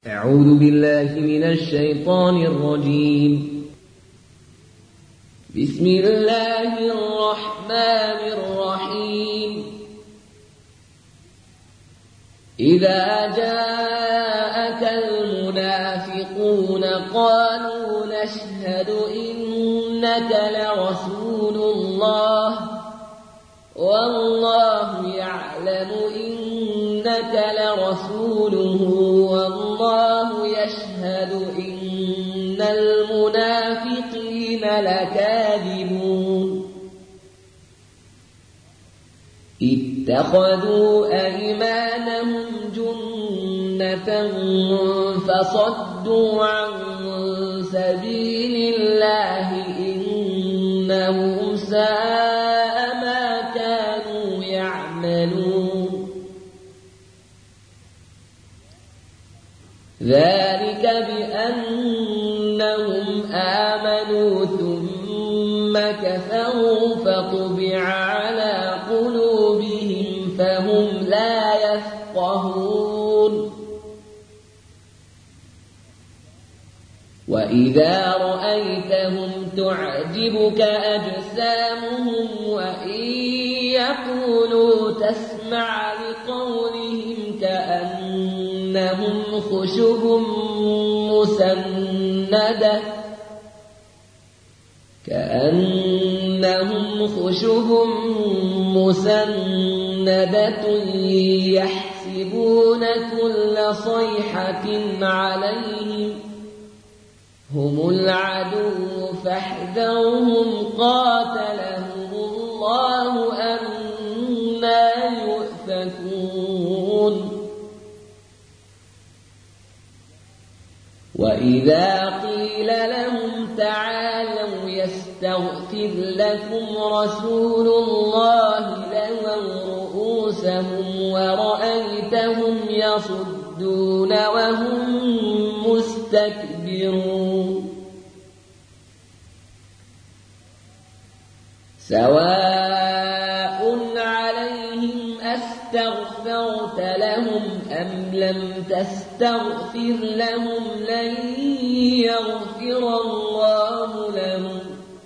أعوذ بالله من الشيطان الرجيم. بسم الله الرحمن الرحيم. إذا جاءك المنافقون قالوا نشهد إنك لرسول الله والله يعلم إنك لرسوله والله يشهد إن المنافقين لكاذبون. اتخذوا أيمانهم جنة فصدوا عن سبيل الله إنهم ساء ما كانوا يعملون. ذلك بأنهم آمنوا ثم كفروا فطبع على قلوبهم فهم لا يفقهون. وإذا رأيتهم تعجبك أجسامهم وإن يقولوا تسمع لقولهم كأنهم خشب مسندة يحسبون كل صيحة عليهم هم العدو فاحذرهم قاتلهم الله أنى يؤفكون. وإذا قيل لهم تعالوا يستغفر لكم رسول الله لووا رؤوسهم ورأيتهم يصدون وهم مستكبرون. سواء عليهم أستغفرت لهم أم لم تستغفر لهم لن يغفر الله لهم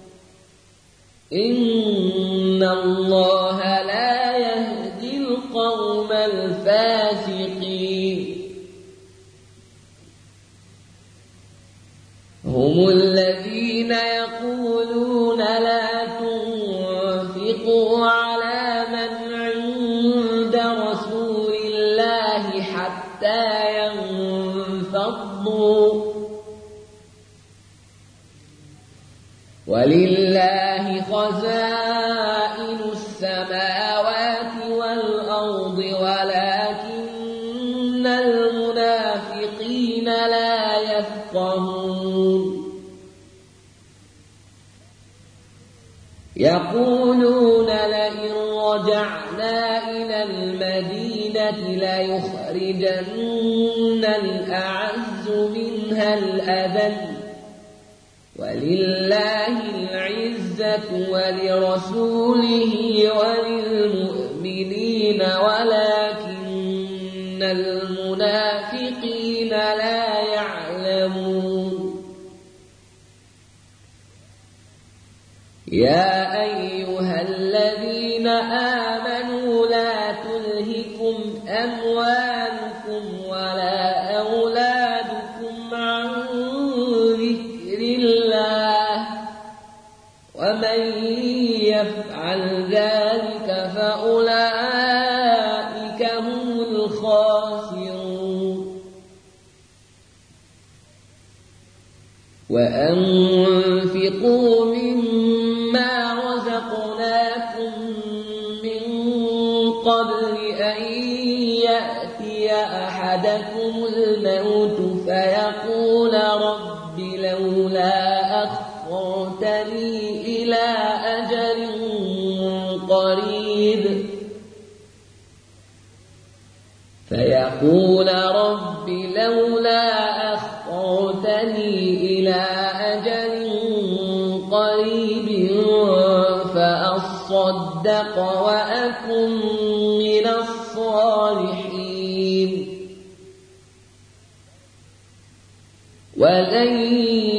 إن الله لا يهدي القوم الفاسقين. هم الذين يقولون لا تنفقوا على من عند رسول الله حتى ينفضوا ولله خزائن السماوات والأرض ولكن المنافقين لا يفقهون. يقولون لئن رجعنا إلى المدينة ليخرجن الأعز منها الأذل ولله العزة ولرسوله وللمؤمنين ولكن المنافقين لا يعلمون. يا أيها الذين آمنوا لا تلهكم أموالكم ولا أولادكم عن ذكر الله ومن يفعل ذلك فأولئك هم الخاسرون. وأنفقوا مما رزقناكم من قبل أن يأتي أحدكم الموت فيقول رب لولا أخرتني إلى أجل قريب فأصدق وأكن من الصالحين. ولن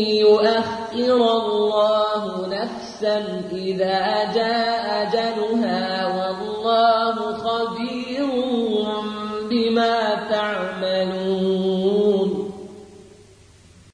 يؤخر الله نفسا إذا جاء أجلها